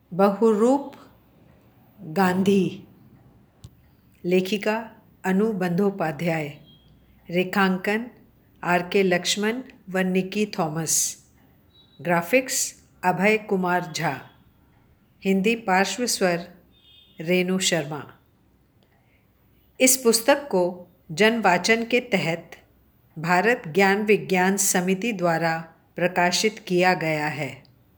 बहुरूप गांधी। लेखिका अनु बंदोपाध्याय। रेखांकन R.K. लक्ष्मण व Nikki Thomas. Graphics Abhay Kumar Jha. Hindi पार्श्व स्वर रेणु शर्मा। इस पुस्तक को जन वाचन के तहत भारत ज्ञान विज्ञान समिति द्वारा प्रकाशित किया गया है।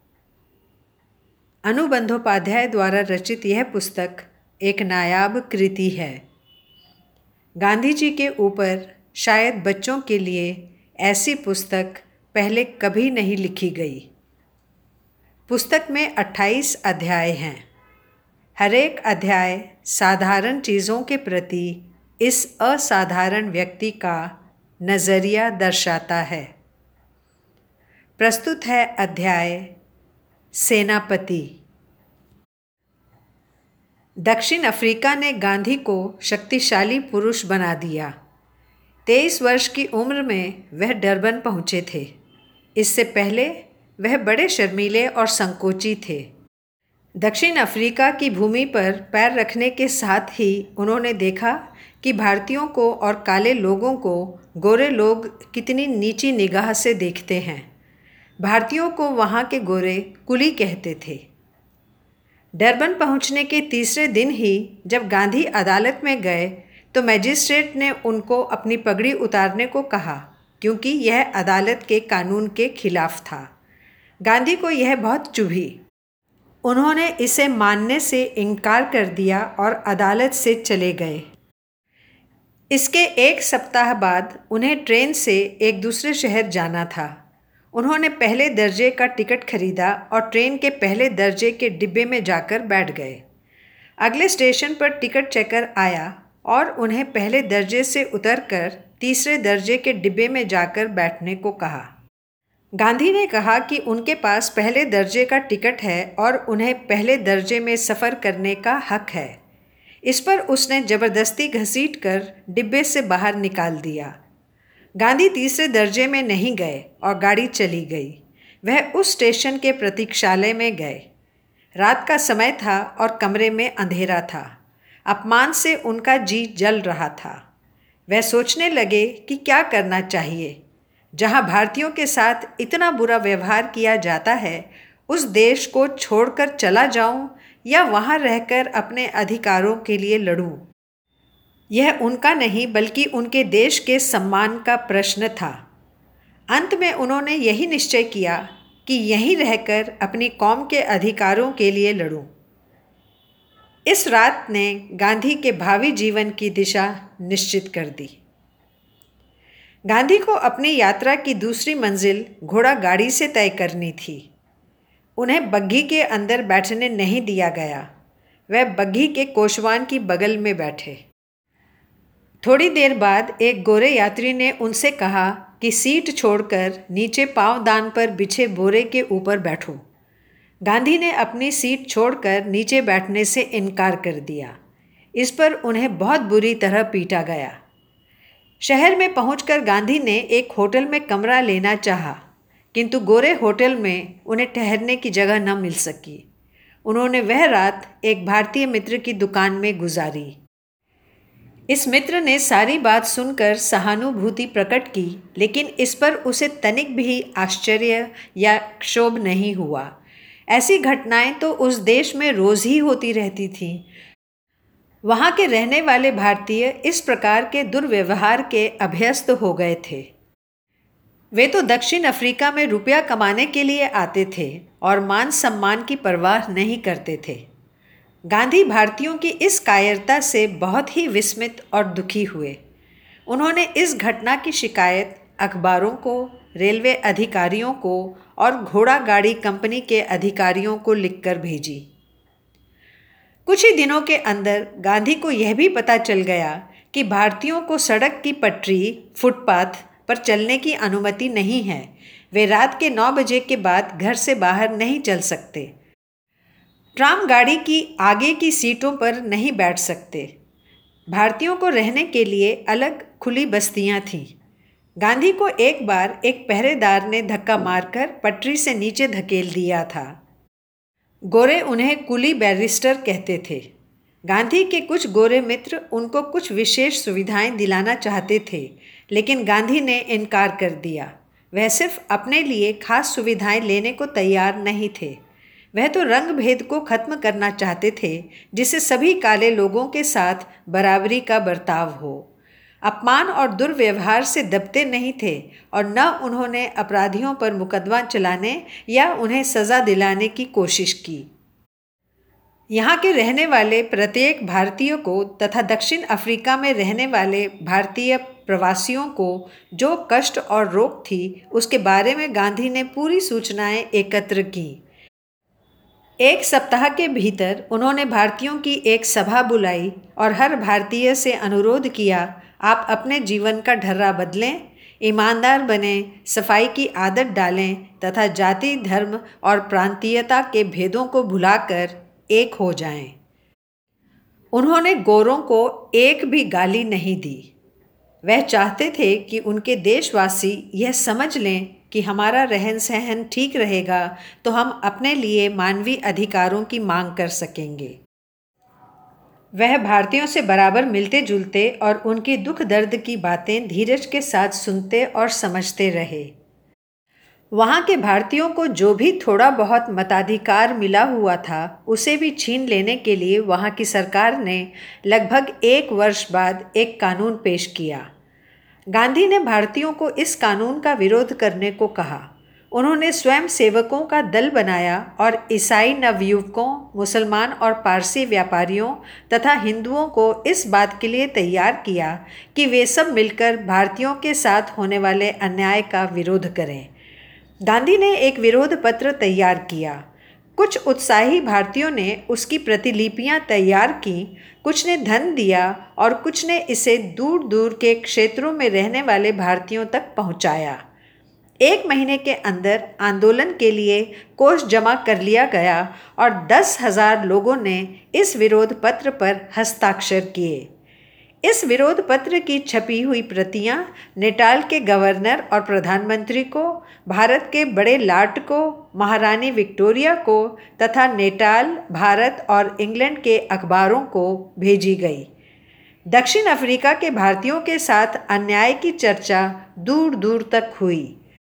अनु बंदोपाध्याय द्वारा रचित यह पुस्तक एक नायाब कृति है। गांधी जी के ऊपर शायद बच्चों के लिए ऐसी पुस्तक पहले कभी नहीं लिखी गई। पुस्तक में 28 अध्याय हैं। हर एक अध्याय साधारण चीज़ों के प्रति इस असाधारण व्यक्ति का नज़रिया दर्शाता है। प्रस्तुत है अध्याय सेनापति। दक्षिण अफ्रीका ने गांधी को शक्तिशाली पुरुष बना दिया। 23 वर्ष की उम्र में वह डरबन पहुँचे थे। इससे पहले वह बड़े शर्मीले और संकोची थे। दक्षिण अफ्रीका की भूमि पर पैर रखने के साथ ही उन्होंने देखा कि भारतीयों को और काले लोगों को गोरे लोग कितनी नीची निगाह से देखते हैं। भारतीयों को वहाँ के गोरे कुली कहते थे। डरबन पहुँचने के तीसरे दिन ही जब गांधी अदालत में गए तो मजिस्ट्रेट ने उनको अपनी पगड़ी उतारने को कहा, क्योंकि यह अदालत के कानून के खिलाफ था। गांधी को यह बहुत चुभी। उन्होंने इसे मानने से इनकार कर दिया और अदालत से चले गए। इसके एक सप्ताह बाद उन्हें ट्रेन से एक दूसरे शहर जाना था। उन्होंने पहले दर्जे का टिकट खरीदा और ट्रेन के पहले दर्जे के डिब्बे में जाकर बैठ गए। अगले स्टेशन पर टिकट चेकर आया और उन्हें पहले दर्जे से उतरकर तीसरे दर्जे के डिब्बे में जाकर बैठने को कहा। गांधी ने कहा कि उनके पास पहले दर्जे का टिकट है और उन्हें पहले दर्जे में सफ़र करने का हक है। इस पर उसने ज़बरदस्ती घसीटकर डिब्बे से बाहर निकाल दिया। गांधी तीसरे दर्जे में नहीं गए और गाड़ी चली गई। वह उस स्टेशन के प्रतीक्षालय में गए। रात का समय था और कमरे में अंधेरा था। अपमान से उनका जी जल रहा था। वह सोचने लगे कि क्या करना चाहिए। जहां भारतीयों के साथ इतना बुरा व्यवहार किया जाता है, उस देश को छोड़कर चला जाऊं या वहां रहकर अपने अधिकारों के लिए लड़ूं। यह उनका नहीं बल्कि उनके देश के सम्मान का प्रश्न था। अंत में उन्होंने यही निश्चय किया कि यहीं रहकर अपनी कौम के अधिकारों के लिए लड़ूं। इस रात ने गांधी के भावी जीवन की दिशा निश्चित कर दी। गांधी को अपनी यात्रा की दूसरी मंजिल घोड़ा गाड़ी से तय करनी थी। उन्हें बग्घी के अंदर बैठने नहीं दिया गया। वह बग्घी के कोशवान की बगल में बैठे। थोड़ी देर बाद एक गोरे यात्री ने उनसे कहा कि सीट छोड़कर नीचे पांवदान पर बिछे बोरे के ऊपर बैठो। गांधी ने अपनी सीट छोड़कर नीचे बैठने से इनकार कर दिया। इस पर उन्हें बहुत बुरी तरह पीटा गया। शहर में पहुंचकर गांधी ने एक होटल में कमरा लेना चाहा, किंतु गोरे होटल में उन्हें ठहरने की जगह न मिल सकी। उन्होंने वह रात एक भारतीय मित्र की दुकान में गुजारी। इस मित्र ने सारी बात सुनकर सहानुभूति प्रकट की, लेकिन इस पर उसे तनिक भी आश्चर्य या क्षोभ नहीं हुआ। ऐसी घटनाएं तो उस देश में रोज़ ही होती रहती थीं। वहाँ के रहने वाले भारतीय इस प्रकार के दुर्व्यवहार के अभ्यस्त हो गए थे। वे तो दक्षिण अफ्रीका में रुपया कमाने के लिए आते थे और मान सम्मान की परवाह नहीं करते थे। गांधी भारतीयों की इस कायरता से बहुत ही विस्मित और दुखी हुए। उन्होंने इस घटना की शिकायत अखबारों को, रेलवे अधिकारियों को और घोड़ा गाड़ी कंपनी के अधिकारियों को लिखकर भेजी। कुछ ही दिनों के अंदर गांधी को यह भी पता चल गया कि भारतीयों को सड़क की पटरी, फुटपाथ पर चलने की अनुमति नहीं है। वे रात के 9 बजे के बाद घर से बाहर नहीं चल सकते। ट्राम गाड़ी की आगे की सीटों पर नहीं बैठ सकते। भारतीयों को रहने के लिए अलग खुली बस्तियां थीं। गांधी को एक बार एक पहरेदार ने धक्का मारकर पटरी से नीचे धकेल दिया था। गोरे उन्हें कुली बैरिस्टर कहते थे। गांधी के कुछ गोरे मित्र उनको कुछ विशेष सुविधाएं दिलाना चाहते थे, लेकिन गांधी ने इनकार कर दिया। वह सिर्फ अपने लिए खास सुविधाएं लेने को तैयार नहीं थे। वह तो रंग भेद को खत्म करना चाहते थे, जिससे सभी काले लोगों के साथ बराबरी का बर्ताव हो। अपमान और दुर्व्यवहार से दबते नहीं थे और न उन्होंने अपराधियों पर मुकदमा चलाने या उन्हें सज़ा दिलाने की कोशिश की। यहाँ के रहने वाले प्रत्येक भारतीय को तथा दक्षिण अफ्रीका में रहने वाले भारतीय प्रवासियों को जो कष्ट और रोक थी, उसके बारे में गांधी ने पूरी सूचनाएं एकत्र की। एक सप्ताह के भीतर उन्होंने भारतीयों की एक सभा बुलाई और हर भारतीय से अनुरोध किया, आप अपने जीवन का ढर्रा बदलें, ईमानदार बने, सफाई की आदत डालें तथा जाति, धर्म और प्रांतीयता के भेदों को भुलाकर एक हो जाएं। उन्होंने गोरों को एक भी गाली नहीं दी। वह चाहते थे कि उनके देशवासी यह समझ लें कि हमारा रहन सहन ठीक रहेगा तो हम अपने लिए मानवीय अधिकारों की मांग कर सकेंगे। वह भारतीयों से बराबर मिलते जुलते और उनकी दुख दर्द की बातें धीरज के साथ सुनते और समझते रहे। वहाँ के भारतीयों को जो भी थोड़ा बहुत मताधिकार मिला हुआ था, उसे भी छीन लेने के लिए वहाँ की सरकार ने लगभग 1 वर्ष बाद एक कानून पेश किया। गांधी ने भारतीयों को इस कानून का विरोध करने को कहा। उन्होंने स्वयं सेवकों का दल बनाया और ईसाई नवयुवकों, मुसलमान और पारसी व्यापारियों तथा हिंदुओं को इस बात के लिए तैयार किया कि वे सब मिलकर भारतीयों के साथ होने वाले अन्याय का विरोध करें। गांधी ने एक विरोध पत्र तैयार किया। कुछ उत्साही भारतीयों ने उसकी प्रतिलिपियां तैयार की, कुछ ने धन दिया और कुछ ने इसे दूर दूर के क्षेत्रों में रहने वाले भारतीयों तक पहुंचाया। 1 महीने के अंदर आंदोलन के लिए कोष जमा कर लिया गया और 10,000 लोगों ने इस विरोध पत्र पर हस्ताक्षर किए। इस विरोध पत्र की छपी हुई प्रतियां नेटाल के गवर्नर और प्रधानमंत्री को, भारत के बड़े लाट को, महारानी विक्टोरिया को तथा नेटाल, भारत और इंग्लैंड के अखबारों को भेजी गई। दक्षिण अफ्रीका के भारतीयों के साथ अन्याय की चर्चा दूर दूर तक हुई।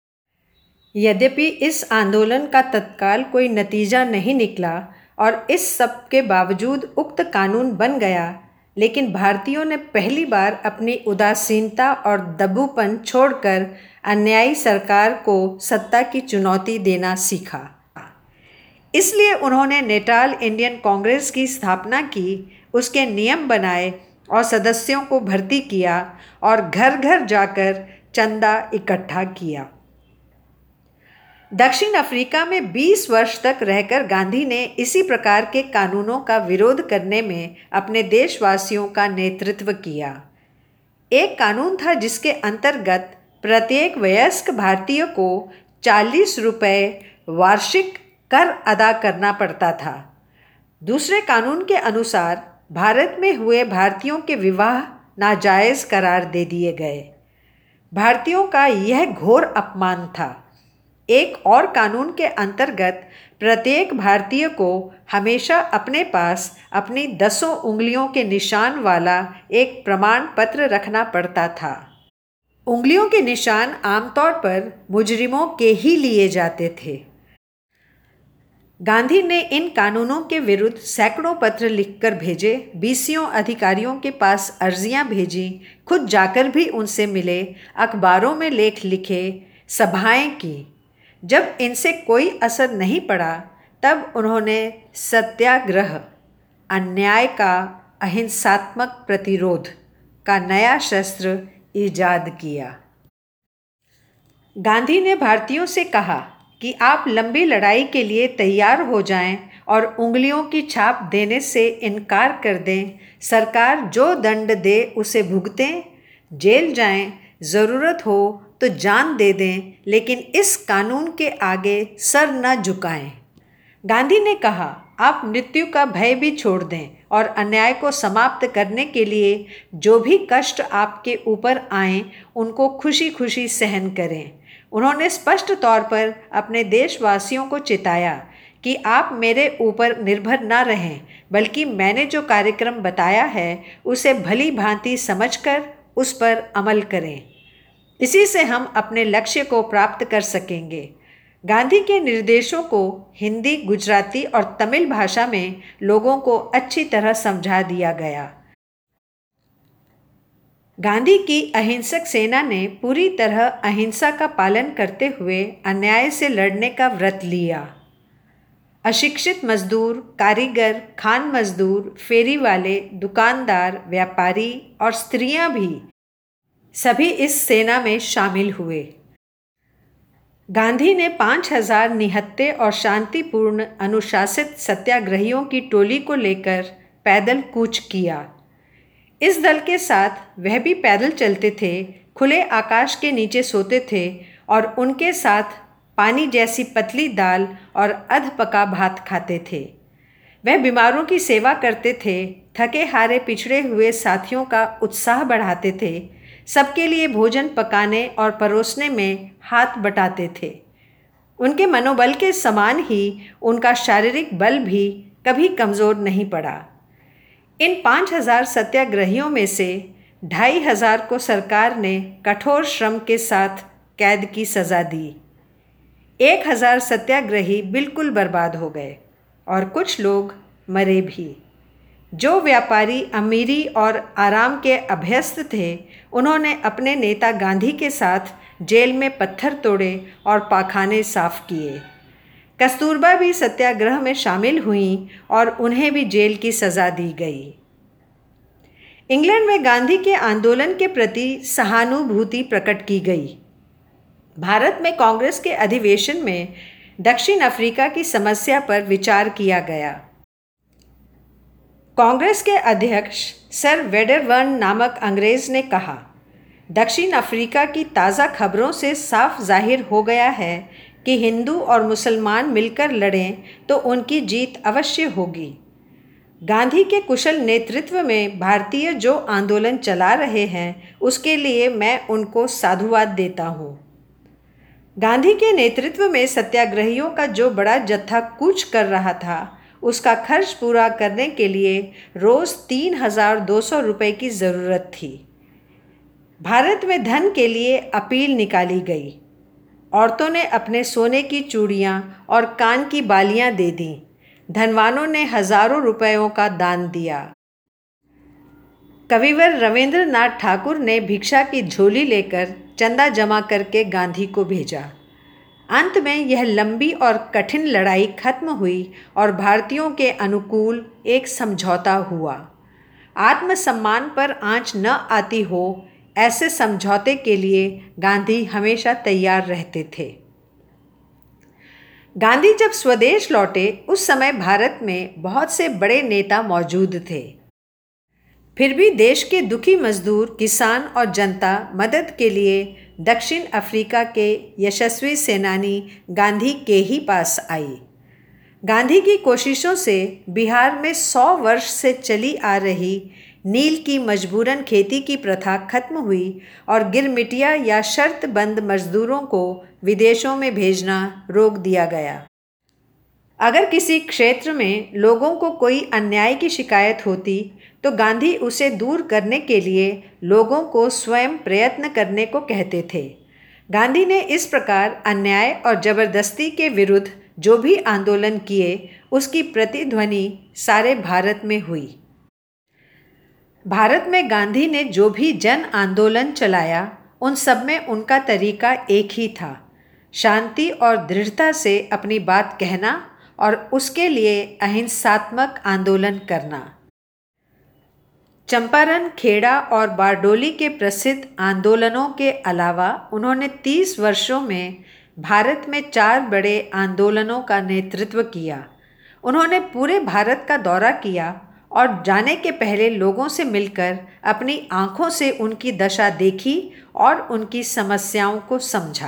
यद्यपि इस आंदोलन का तत्काल कोई नतीजा नहीं निकला और इस सब के बावजूद उक्त कानून बन गया, लेकिन भारतीयों ने पहली बार अपनी उदासीनता और दबूपन छोड़कर अन्यायी सरकार को सत्ता की चुनौती देना सीखा। इसलिए उन्होंने नेटाल इंडियन कांग्रेस की स्थापना की, उसके नियम बनाए और सदस्यों को भर्ती किया और घर घर जाकर चंदा इकट्ठा किया। दक्षिण अफ्रीका में 20 वर्ष तक रहकर गांधी ने इसी प्रकार के कानूनों का विरोध करने में अपने देशवासियों का नेतृत्व किया। एक कानून था जिसके अंतर्गत प्रत्येक वयस्क भारतीय को 40 रुपये वार्षिक कर अदा करना पड़ता था। दूसरे कानून के अनुसार भारत में हुए भारतीयों के विवाह नाजायज़ करार दे दिए गए। भारतीयों का यह घोर अपमान था। एक और कानून के अंतर्गत प्रत्येक भारतीय को हमेशा अपने पास अपनी 10 उंगलियों के निशान वाला एक प्रमाण पत्र रखना पड़ता था। उंगलियों के निशान आमतौर पर मुजरिमों के ही लिए जाते थे। गांधी ने इन कानूनों के विरुद्ध सैकड़ों पत्र लिखकर भेजे, बीसियों अधिकारियों के पास अर्जियां भेजी, खुद जाकर भी उनसे मिले, अखबारों में लेख लिखे, सभाएं की। जब इनसे कोई असर नहीं पड़ा, तब उन्होंने सत्याग्रह, अन्याय का अहिंसात्मक प्रतिरोध का नया शस्त्र ईजाद किया। गांधी ने भारतीयों से कहा कि आप लंबी लड़ाई के लिए तैयार हो जाएं और उंगलियों की छाप देने से इनकार कर दें। सरकार जो दंड दे उसे भुगतें, जेल जाएं, ज़रूरत हो तो जान दे दें, लेकिन इस कानून के आगे सर न झुकाएं। गांधी ने कहा, आप मृत्यु का भय भी छोड़ दें और अन्याय को समाप्त करने के लिए जो भी कष्ट आपके ऊपर आएं, उनको खुशी खुशी सहन करें। उन्होंने स्पष्ट तौर पर अपने देशवासियों को चिताया कि आप मेरे ऊपर निर्भर न रहें, बल्कि मैंने जो कार्यक्रम बताया है उसे भली भांति समझकर उस पर अमल करें। इसी से हम अपने लक्ष्य को प्राप्त कर सकेंगे। गांधी के निर्देशों को हिंदी, गुजराती और तमिल भाषा में लोगों को अच्छी तरह समझा दिया गया। गांधी की अहिंसक सेना ने पूरी तरह अहिंसा का पालन करते हुए अन्याय से लड़ने का व्रत लिया। अशिक्षित मजदूर, कारीगर, खान मजदूर, फेरी वाले, दुकानदार, व्यापारी और स्त्रियां भी सभी इस सेना में शामिल हुए। गांधी ने 5000 निहत्थे और शांतिपूर्ण अनुशासित सत्याग्रहियों की टोली को लेकर पैदल कूच किया। इस दल के साथ वह भी पैदल चलते थे, खुले आकाश के नीचे सोते थे और उनके साथ पानी जैसी पतली दाल और अध पका भात खाते थे। वह बीमारों की सेवा करते थे, थके हारे पिछड़े हुए साथियों का उत्साह बढ़ाते थे, सबके लिए भोजन पकाने और परोसने में हाथ बटाते थे। उनके मनोबल के समान ही उनका शारीरिक बल भी कभी कमज़ोर नहीं पड़ा। इन 5000 सत्याग्रहियों में से 2500 को सरकार ने कठोर श्रम के साथ कैद की सज़ा दी। 1000 सत्याग्रही बिल्कुल बर्बाद हो गए और कुछ लोग मरे भी। जो व्यापारी अमीरी और आराम के अभ्यस्त थे, उन्होंने अपने नेता गांधी के साथ जेल में पत्थर तोड़े और पाखाने साफ किए। कस्तूरबा भी सत्याग्रह में शामिल हुईं और उन्हें भी जेल की सज़ा दी गई। इंग्लैंड में गांधी के आंदोलन के प्रति सहानुभूति प्रकट की गई। भारत में कांग्रेस के अधिवेशन में दक्षिण अफ्रीका की समस्या पर विचार किया गया। कांग्रेस के अध्यक्ष सर वेडरबर्न नामक अंग्रेज ने कहा, दक्षिण अफ्रीका की ताज़ा खबरों से साफ जाहिर हो गया है कि हिंदू और मुसलमान मिलकर लड़ें तो उनकी जीत अवश्य होगी। गांधी के कुशल नेतृत्व में भारतीय जो आंदोलन चला रहे हैं, उसके लिए मैं उनको साधुवाद देता हूँ। गांधी के नेतृत्व में सत्याग्रहियों का जो बड़ा जत्था कूच कर रहा था, उसका खर्च पूरा करने के लिए रोज़ 3200 रुपये की ज़रूरत थी। भारत में धन के लिए अपील निकाली गई। औरतों ने अपने सोने की चूड़ियाँ और कान की बालियाँ दे दीं। धनवानों ने हज़ारों रुपयों का दान दिया। कविवर रविंद्रनाथ ठाकुर ने भिक्षा की झोली लेकर चंदा जमा करके गांधी को भेजा। अंत में यह लंबी और कठिन लड़ाई खत्म हुई और भारतीयों के अनुकूल एक समझौता हुआ। आत्मसम्मान पर आंच न आती हो, ऐसे समझौते के लिए गांधी हमेशा तैयार रहते थे। गांधी जब स्वदेश लौटे, उस समय भारत में बहुत से बड़े नेता मौजूद थे। फिर भी देश के दुखी मजदूर, किसान और जनता मदद के लिए दक्षिण अफ्रीका के यशस्वी सेनानी गांधी के ही पास आई। गांधी की कोशिशों से बिहार में 100 वर्ष से चली आ रही नील की मजबूरन खेती की प्रथा खत्म हुई और गिरमिटिया या शर्त बंद मजदूरों को विदेशों में भेजना रोक दिया गया। अगर किसी क्षेत्र में लोगों को कोई अन्याय की शिकायत होती तो गांधी उसे दूर करने के लिए लोगों को स्वयं प्रयत्न करने को कहते थे। गांधी ने इस प्रकार अन्याय और जबरदस्ती के विरुद्ध जो भी आंदोलन किए, उसकी प्रतिध्वनि सारे भारत में हुई। भारत में गांधी ने जो भी जन आंदोलन चलाया, उन सब में उनका तरीका एक ही था, शांति और दृढ़ता से अपनी बात कहना और उसके लिए अहिंसात्मक आंदोलन करना। चंपारण, खेड़ा और बारडोली के प्रसिद्ध आंदोलनों के अलावा उन्होंने 30 वर्षों में भारत में 4 बड़े आंदोलनों का नेतृत्व किया। उन्होंने पूरे भारत का दौरा किया और जाने के पहले लोगों से मिलकर अपनी आँखों से उनकी दशा देखी और उनकी समस्याओं को समझा।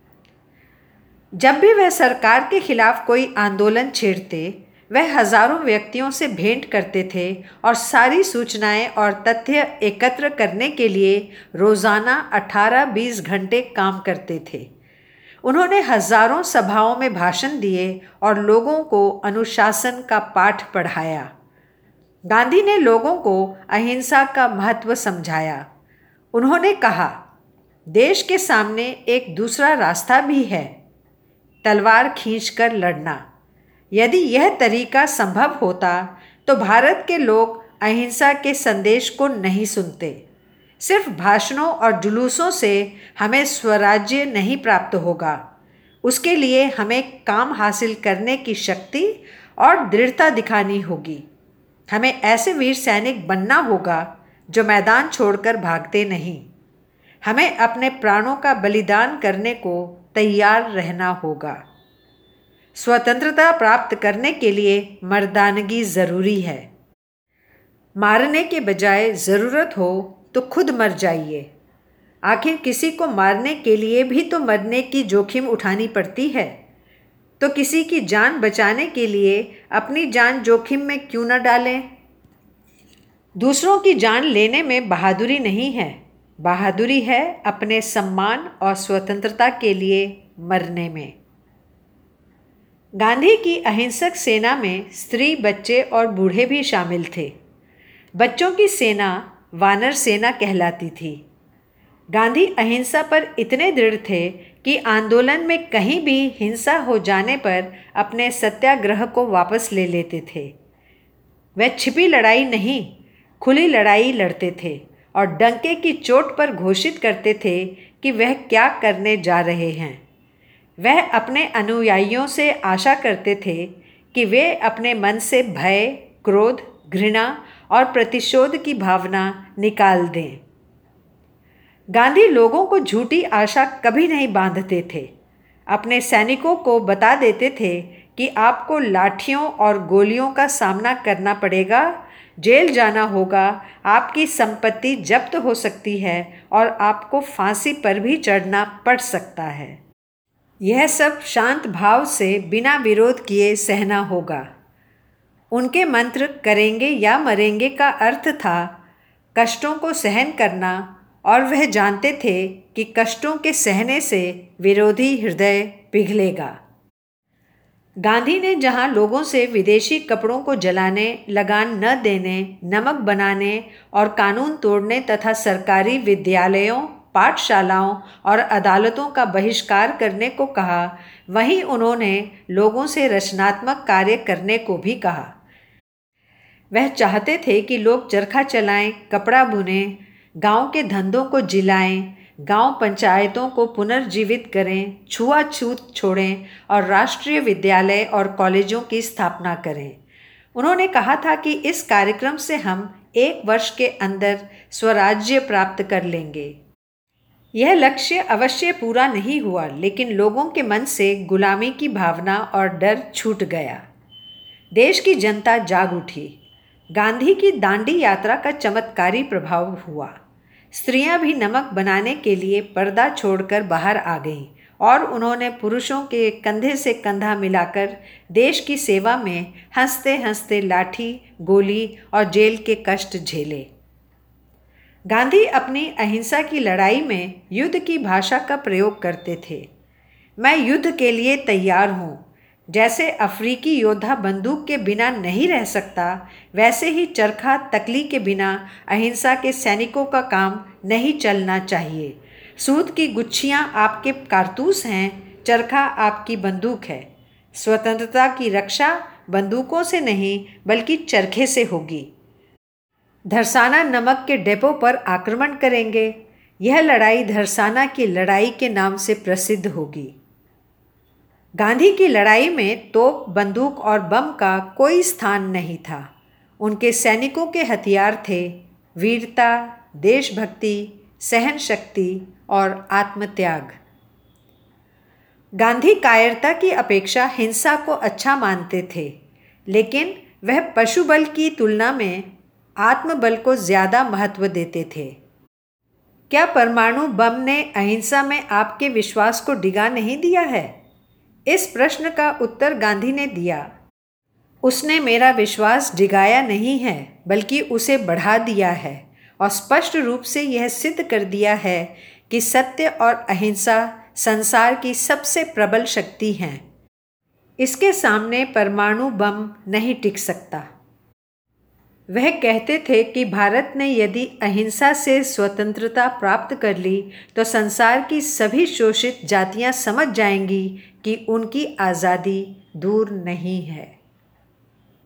जब भी वह सरकार के खिलाफ कोई आंदोलन छेड़ते, वह हजारों व्यक्तियों से भेंट करते थे और सारी सूचनाएं और तथ्य एकत्र करने के लिए रोज़ाना 18-20 घंटे काम करते थे। उन्होंने हजारों सभाओं में भाषण दिए और लोगों को अनुशासन का पाठ पढ़ाया। गांधी ने लोगों को अहिंसा का महत्व समझाया। उन्होंने कहा, देश के सामने एक दूसरा रास्ता भी है, तलवार खींचकर लड़ना। यदि यह तरीका संभव होता तो भारत के लोग अहिंसा के संदेश को नहीं सुनते। सिर्फ भाषणों और जुलूसों से हमें स्वराज्य नहीं प्राप्त होगा। उसके लिए हमें काम हासिल करने की शक्ति और दृढ़ता दिखानी होगी। हमें ऐसे वीर सैनिक बनना होगा जो मैदान छोड़कर भागते नहीं। हमें अपने प्राणों का बलिदान करने को तैयार रहना होगा। स्वतंत्रता प्राप्त करने के लिए मर्दानगी ज़रूरी है। मारने के बजाय ज़रूरत हो तो खुद मर जाइए। आखिर किसी को मारने के लिए भी तो मरने की जोखिम उठानी पड़ती है, तो किसी की जान बचाने के लिए अपनी जान जोखिम में क्यों न डालें। दूसरों की जान लेने में बहादुरी नहीं है, बहादुरी है अपने सम्मान और स्वतंत्रता के लिए मरने में। गांधी की अहिंसक सेना में स्त्री, बच्चे और बूढ़े भी शामिल थे। बच्चों की सेना वानर सेना कहलाती थी। गांधी अहिंसा पर इतने दृढ़ थे कि आंदोलन में कहीं भी हिंसा हो जाने पर अपने सत्याग्रह को वापस ले लेते थे। वह छिपी लड़ाई नहीं, खुली लड़ाई लड़ते थे और डंके की चोट पर घोषित करते थे कि वह क्या करने जा रहे हैं। वह अपने अनुयायियों से आशा करते थे कि वे अपने मन से भय, क्रोध, घृणा और प्रतिशोध की भावना निकाल दें। गांधी लोगों को झूठी आशा कभी नहीं बांधते थे। अपने सैनिकों को बता देते थे कि आपको लाठियों और गोलियों का सामना करना पड़ेगा, जेल जाना होगा, आपकी संपत्ति जब्त हो सकती है और आपको फांसी पर भी चढ़ना पड़ सकता है। यह सब शांत भाव से बिना विरोध किए सहना होगा। उनके मंत्र करेंगे या मरेंगे का अर्थ था कष्टों को सहन करना, और वह जानते थे कि कष्टों के सहने से विरोधी हृदय पिघलेगा। गांधी ने जहां लोगों से विदेशी कपड़ों को जलाने, लगान न देने, नमक बनाने और कानून तोड़ने तथा सरकारी विद्यालयों, पाठशालाओं और अदालतों का बहिष्कार करने को कहा, वहीं उन्होंने लोगों से रचनात्मक कार्य करने को भी कहा। वह चाहते थे कि लोग चरखा चलाएं, कपड़ा बुनें, गांव के धंधों को जिलाएं, गांव पंचायतों को पुनर्जीवित करें, छुआछूत छोड़ें और राष्ट्रीय विद्यालय और कॉलेजों की स्थापना करें। उन्होंने कहा था कि इस कार्यक्रम से हम 1 वर्ष के अंदर स्वराज्य प्राप्त कर लेंगे। यह लक्ष्य अवश्य पूरा नहीं हुआ, लेकिन लोगों के मन से गुलामी की भावना और डर छूट गया। देश की जनता जाग उठी। गांधी की दांडी यात्रा का चमत्कारी प्रभाव हुआ। स्त्रियां भी नमक बनाने के लिए पर्दा छोड़कर बाहर आ गईं और उन्होंने पुरुषों के कंधे से कंधा मिलाकर देश की सेवा में हंसते हंसते लाठी, गोली और जेल के कष्ट झेले। गांधी अपनी अहिंसा की लड़ाई में युद्ध की भाषा का प्रयोग करते थे। मैं युद्ध के लिए तैयार हूँ। जैसे अफ्रीकी योद्धा बंदूक के बिना नहीं रह सकता, वैसे ही चरखा तकली के बिना अहिंसा के सैनिकों का काम नहीं चलना चाहिए। सूत की गुच्छियाँ आपके कारतूस हैं, चरखा आपकी बंदूक है। स्वतंत्रता की रक्षा बंदूकों से नहीं बल्कि चरखे से होगी। धरसाना नमक के डिपो पर आक्रमण करेंगे। यह लड़ाई धरसाना की लड़ाई के नाम से प्रसिद्ध होगी। गांधी की लड़ाई में तोप, बंदूक और बम का कोई स्थान नहीं था। उनके सैनिकों के हथियार थे वीरता, देशभक्ति, सहन शक्ति और आत्मत्याग। गांधी कायरता की अपेक्षा हिंसा को अच्छा मानते थे, लेकिन वह पशुबल की तुलना में आत्मबल को ज़्यादा महत्व देते थे। क्या परमाणु बम ने अहिंसा में आपके विश्वास को डिगा नहीं दिया है? इस प्रश्न का उत्तर गांधी ने दिया। उसने मेरा विश्वास डिगाया नहीं है, बल्कि उसे बढ़ा दिया है और स्पष्ट रूप से यह सिद्ध कर दिया है कि सत्य और अहिंसा संसार की सबसे प्रबल शक्ति हैं। इसके सामने परमाणु बम नहीं टिक सकता। वह कहते थे कि भारत ने यदि अहिंसा से स्वतंत्रता प्राप्त कर ली तो संसार की सभी शोषित जातियां समझ जाएंगी कि उनकी आज़ादी दूर नहीं है।